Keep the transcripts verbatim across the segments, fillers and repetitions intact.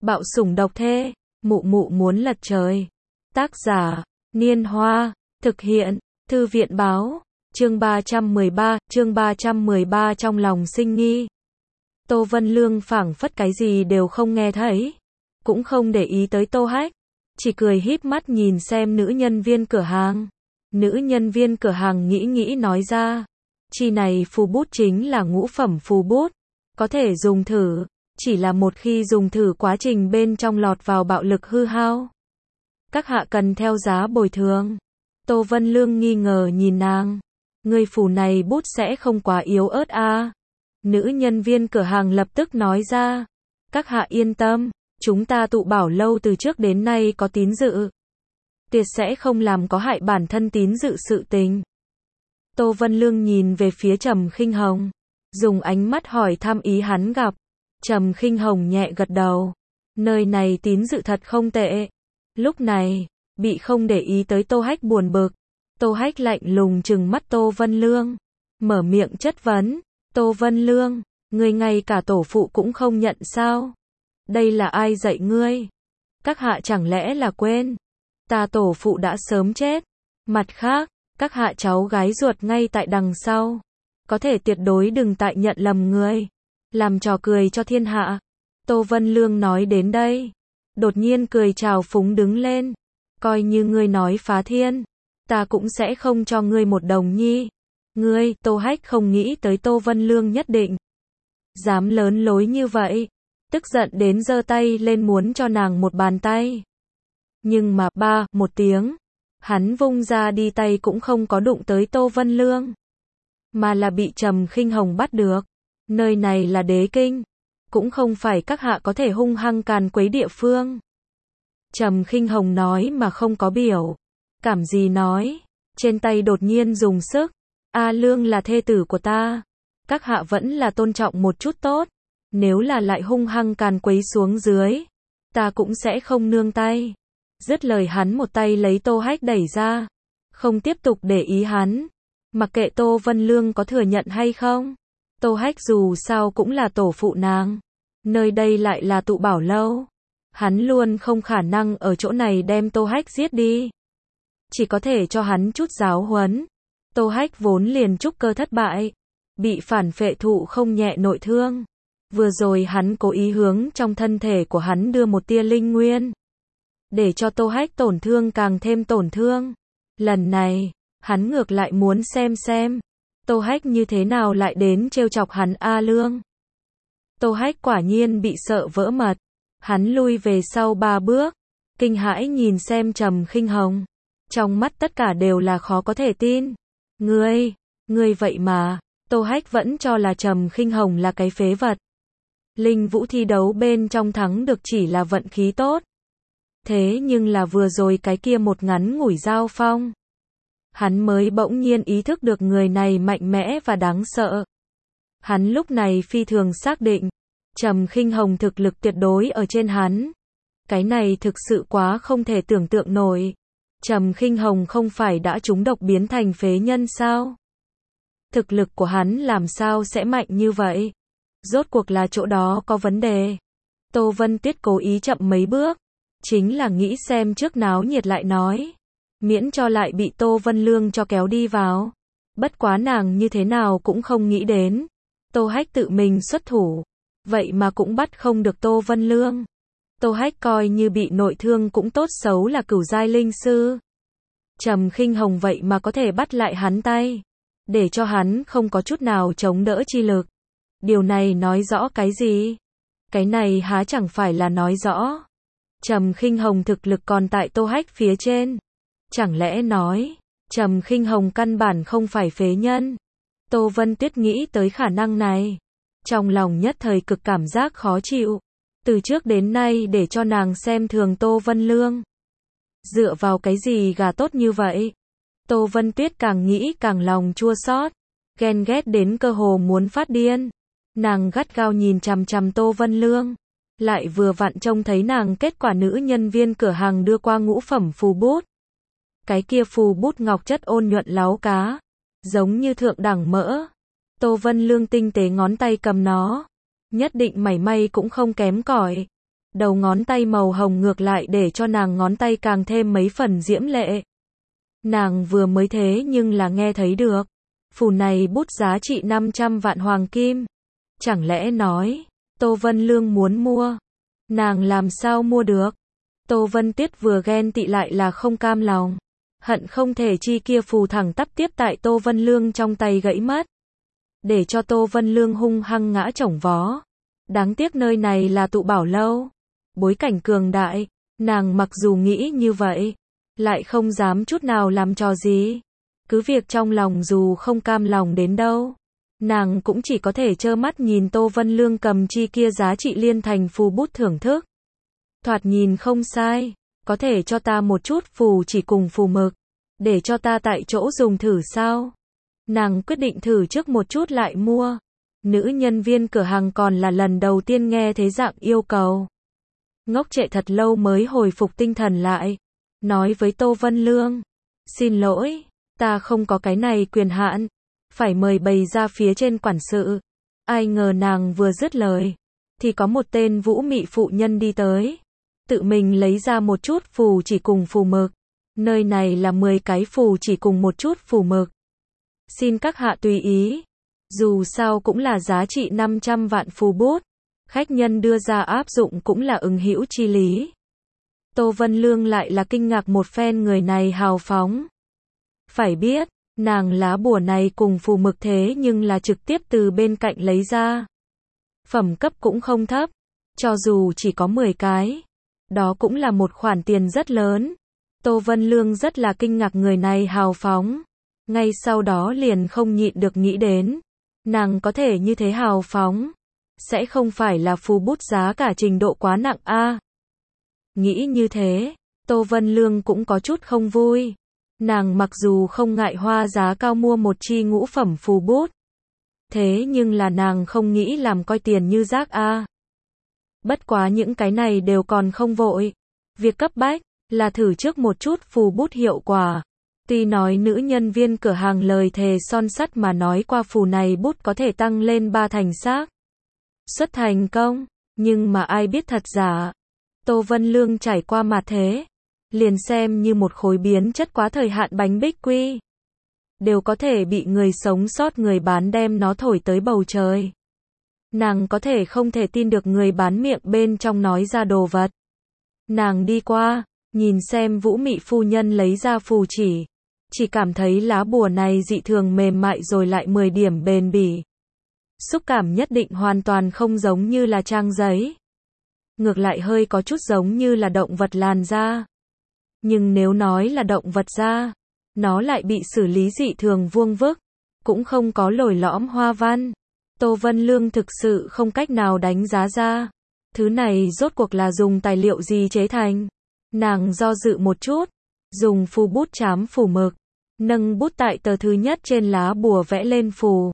Bạo sủng độc thê, mụ mụ muốn lật trời. Tác giả, Niên Hoa, thực hiện, Thư viện báo, chương ba trăm mười ba, chương ba trăm mười ba trong lòng sinh nghi. Tô Vân Lương phảng phất cái gì đều không nghe thấy, cũng không để ý tới Tô Hách, chỉ cười híp mắt nhìn xem nữ nhân viên cửa hàng. Nữ nhân viên cửa hàng nghĩ nghĩ nói ra, chi này phù bút chính là ngũ phẩm phù bút, có thể dùng thử, chỉ là một khi dùng thử quá trình bên trong lọt vào bạo lực hư hao. Các hạ cần theo giá bồi thường. Tô Vân Lương nghi ngờ nhìn nàng, người phù này bút sẽ không quá yếu ớt à? Nữ nhân viên cửa hàng lập tức nói ra, các hạ yên tâm, chúng ta tụ bảo lâu từ trước đến nay có tín dự, tuyệt sẽ không làm có hại bản thân tín dự sự tình. Tô Vân Lương nhìn về phía Trầm Khinh Hồng, dùng ánh mắt hỏi thăm ý hắn gặp. Trầm Khinh Hồng nhẹ gật đầu, nơi này tín dự thật không tệ. Lúc này, bị không để ý tới Tô Hách buồn bực, Tô Hách lạnh lùng trừng mắt Tô Vân Lương, mở miệng chất vấn, Tô Vân Lương, ngươi ngay cả tổ phụ cũng không nhận sao? Đây là ai dạy ngươi? Các hạ chẳng lẽ là quên, ta tổ phụ đã sớm chết. Mặt khác, các hạ cháu gái ruột ngay tại đằng sau, có thể tuyệt đối đừng tại nhận lầm người, làm trò cười cho thiên hạ. Tô Vân Lương nói đến đây, đột nhiên cười trào phúng đứng lên, coi như ngươi nói phá thiên, ta cũng sẽ không cho ngươi một đồng nhi. Ngươi, Tô Hách không nghĩ tới Tô Vân Lương nhất định dám lớn lối như vậy, tức giận đến giơ tay lên muốn cho nàng một bàn tay. Nhưng mà, ba, một tiếng, hắn vung ra đi tay cũng không có đụng tới Tô Vân Lương, mà là bị Trầm Khinh Hồng bắt được. Nơi này là đế kinh, cũng không phải các hạ có thể hung hăng càn quấy địa phương. Trầm Khinh Hồng nói mà không có biểu cảm gì nói, trên tay đột nhiên dùng sức, A Lương là thê tử của ta, các hạ vẫn là tôn trọng một chút tốt, nếu là lại hung hăng càn quấy xuống dưới, ta cũng sẽ không nương tay. Dứt lời hắn một tay lấy Tô Hách đẩy ra, không tiếp tục để ý hắn, mặc kệ Tô Vân Lương có thừa nhận hay không. Tô Hách dù sao cũng là tổ phụ nàng, nơi đây lại là tụ bảo lâu, hắn luôn không khả năng ở chỗ này đem Tô Hách giết đi, chỉ có thể cho hắn chút giáo huấn. Tô Hách vốn liền trúc cơ thất bại, bị phản phệ thụ không nhẹ nội thương, vừa rồi hắn cố ý hướng trong thân thể của hắn đưa một tia linh nguyên, để cho Tô Hách tổn thương càng thêm tổn thương. Lần này, hắn ngược lại muốn xem xem Tô Hách như thế nào lại đến trêu chọc hắn A Lương. Tô Hách quả nhiên bị sợ vỡ mật, hắn lui về sau ba bước, kinh hãi nhìn xem Trầm Khinh Hồng, trong mắt tất cả đều là khó có thể tin. Ngươi, ngươi vậy mà, Tô Hách vẫn cho là Trầm Khinh Hồng là cái phế vật. Linh vũ thi đấu bên trong thắng được chỉ là vận khí tốt. Thế nhưng là vừa rồi cái kia một ngắn ngủi giao phong, hắn mới bỗng nhiên ý thức được người này mạnh mẽ và đáng sợ. Hắn lúc này phi thường xác định, Trầm Khinh Hồng thực lực tuyệt đối ở trên hắn. Cái này thực sự quá không thể tưởng tượng nổi. Trầm Khinh Hồng không phải đã trúng độc biến thành phế nhân sao? Thực lực của hắn làm sao sẽ mạnh như vậy? Rốt cuộc là chỗ đó có vấn đề. Tô Vân Tuyết cố ý chậm mấy bước, chính là nghĩ xem trước náo nhiệt lại nói, miễn cho lại bị Tô Vân Lương cho kéo đi vào. Bất quá nàng như thế nào cũng không nghĩ đến, Tô Hách tự mình xuất thủ, vậy mà cũng bắt không được Tô Vân Lương. Tô Hách coi như bị nội thương cũng tốt xấu là cửu giai linh sư. Trầm Khinh Hồng vậy mà có thể bắt lại hắn tay, để cho hắn không có chút nào chống đỡ chi lực. Điều này nói rõ cái gì? Cái này há chẳng phải là nói rõ Trầm Khinh Hồng thực lực còn tại Tô Hách phía trên. Chẳng lẽ nói, Trầm Khinh Hồng căn bản không phải phế nhân? Tô Vân Tuyết nghĩ tới khả năng này, trong lòng nhất thời cực cảm giác khó chịu. Từ trước đến nay để cho nàng xem thường Tô Vân Lương. Dựa vào cái gì gà tốt như vậy? Tô Vân Tuyết càng nghĩ càng lòng chua xót, ghen ghét đến cơ hồ muốn phát điên. Nàng gắt gao nhìn chằm chằm Tô Vân Lương, lại vừa vặn trông thấy nàng kết quả nữ nhân viên cửa hàng đưa qua ngũ phẩm phù bút. Cái kia phù bút ngọc chất ôn nhuận láu cá, giống như thượng đẳng mỡ. Tô Vân Lương tinh tế ngón tay cầm nó, nhất định mảy may cũng không kém cỏi. Đầu ngón tay màu hồng ngược lại để cho nàng ngón tay càng thêm mấy phần diễm lệ. Nàng vừa mới thế nhưng là nghe thấy được. Phù này bút giá trị năm trăm vạn hoàng kim. Chẳng lẽ nói, Tô Vân Lương muốn mua? Nàng làm sao mua được? Tô Vân Tiết vừa ghen tị lại là không cam lòng. Hận không thể chi kia phù thẳng tắp tiếp tại Tô Vân Lương trong tay gãy mất. Để cho Tô Vân Lương hung hăng ngã chổng vó. Đáng tiếc nơi này là tụ bảo lâu. Bối cảnh cường đại, nàng mặc dù nghĩ như vậy, lại không dám chút nào làm trò gì. Cứ việc trong lòng dù không cam lòng đến đâu, nàng cũng chỉ có thể trơ mắt nhìn Tô Vân Lương cầm chi kia giá trị liên thành phù bút thưởng thức. Thoạt nhìn không sai, có thể cho ta một chút phù chỉ cùng phù mực, để cho ta tại chỗ dùng thử sao? Nàng quyết định thử trước một chút lại mua. Nữ nhân viên cửa hàng còn là lần đầu tiên nghe thế dạng yêu cầu. Ngốc trệ thật lâu mới hồi phục tinh thần lại. Nói với Tô Vân Lương, xin lỗi, ta không có cái này quyền hạn, phải mời bày ra phía trên quản sự. Ai ngờ nàng vừa dứt lời, thì có một tên vũ mị phụ nhân đi tới. Tự mình lấy ra một chút phù chỉ cùng phù mực. Nơi này là mười cái phù chỉ cùng một chút phù mực. Xin các hạ tùy ý. Dù sao cũng là giá trị năm trăm vạn phù bút. Khách nhân đưa ra áp dụng cũng là ứng hữu chi lý. Tô Vân Lương lại là kinh ngạc một phen người này hào phóng. Phải biết, nàng lá bùa này cùng phù mực thế nhưng là trực tiếp từ bên cạnh lấy ra. Phẩm cấp cũng không thấp, cho dù chỉ có mười cái. Đó cũng là một khoản tiền rất lớn. Tô Vân Lương rất là kinh ngạc người này hào phóng. Ngay sau đó liền không nhịn được nghĩ đến. Nàng có thể như thế hào phóng. Sẽ không phải là phù bút giá cả trình độ quá nặng a? À? Nghĩ như thế, Tô Vân Lương cũng có chút không vui. Nàng mặc dù không ngại hoa giá cao mua một chi ngũ phẩm phù bút. Thế nhưng là nàng không nghĩ làm coi tiền như rác a. À? Bất quá những cái này đều còn không vội. Việc cấp bách là thử trước một chút phù bút hiệu quả. Tuy nói nữ nhân viên cửa hàng lời thề son sắt mà nói qua phù này bút có thể tăng lên ba thành xác suất thành công, nhưng mà ai biết thật giả. Tô Vân Lương trải qua mà thế, liền xem như một khối biến chất quá thời hạn bánh bích quy, đều có thể bị người sống sót người bán đem nó thổi tới bầu trời. Nàng có thể không thể tin được người bán miệng bên trong nói ra đồ vật. Nàng đi qua, nhìn xem Vũ Mị phu nhân lấy ra phù chỉ, chỉ cảm thấy lá bùa này dị thường mềm mại rồi lại mười điểm bền bỉ. Xúc cảm nhất định hoàn toàn không giống như là trang giấy. Ngược lại hơi có chút giống như là động vật làn da. Nhưng nếu nói là động vật da, nó lại bị xử lý dị thường vuông vức, cũng không có lồi lõm hoa văn. Tô Vân Lương thực sự không cách nào đánh giá ra. Thứ này rốt cuộc là dùng tài liệu gì chế thành. Nàng do dự một chút, dùng phù bút chám phù mực, nâng bút tại tờ thứ nhất trên lá bùa vẽ lên phù.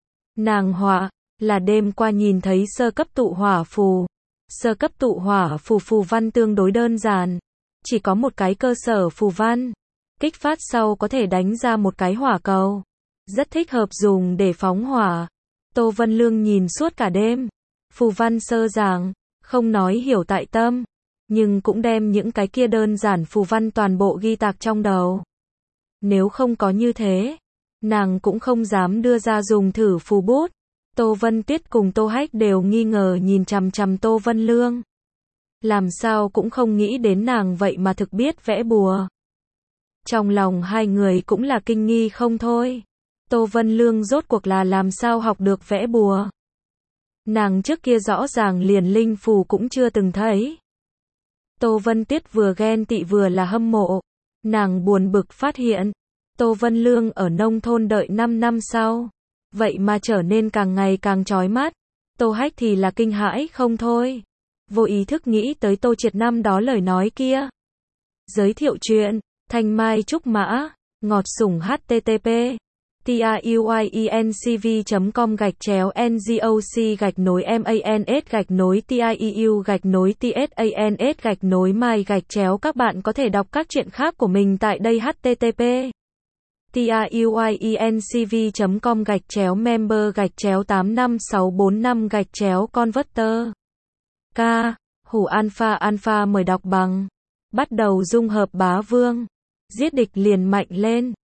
Nàng họa, là đêm qua nhìn thấy sơ cấp tụ hỏa phù. Sơ cấp tụ hỏa phù phù văn tương đối đơn giản. Chỉ có một cái cơ sở phù văn. Kích phát sau có thể đánh ra một cái hỏa cầu. Rất thích hợp dùng để phóng hỏa. Tô Vân Lương nhìn suốt cả đêm. Phù văn sơ giản, không nói hiểu tại tâm. Nhưng cũng đem những cái kia đơn giản phù văn toàn bộ ghi tạc trong đầu. Nếu không có như thế, nàng cũng không dám đưa ra dùng thử phù bút. Tô Vân Tiết cùng Tô Hách đều nghi ngờ nhìn chằm chằm Tô Vân Lương. Làm sao cũng không nghĩ đến nàng vậy mà thực biết vẽ bùa. Trong lòng hai người cũng là kinh nghi không thôi. Tô Vân Lương rốt cuộc là làm sao học được vẽ bùa. Nàng trước kia rõ ràng liền linh phù cũng chưa từng thấy. Tô Vân Tiết vừa ghen tị vừa là hâm mộ. Nàng buồn bực phát hiện, Tô Vân Lương ở nông thôn đợi năm năm sau. Vậy mà trở nên càng ngày càng chói mắt. Tô Hách thì là kinh hãi không thôi. Vô ý thức nghĩ tới Tô Triệt năm đó lời nói kia. Giới thiệu chuyện, Thanh Mai Trúc Mã, ngọt sủng http tiuyencv chấm com gạch chéo ngoc gạch nối mans gạch nối tieu gạch nối tsans gạch nối mai gạch chéo. Các bạn có thể đọc các chuyện khác của mình tại đây http tiuyencv chấm com gạch chéo member gạch chéo tám năm sáu bốn năm gạch chéo converter. K. Hủ alpha alpha mời đọc bằng. Bắt đầu dung hợp bá vương. Giết địch liền mạnh lên.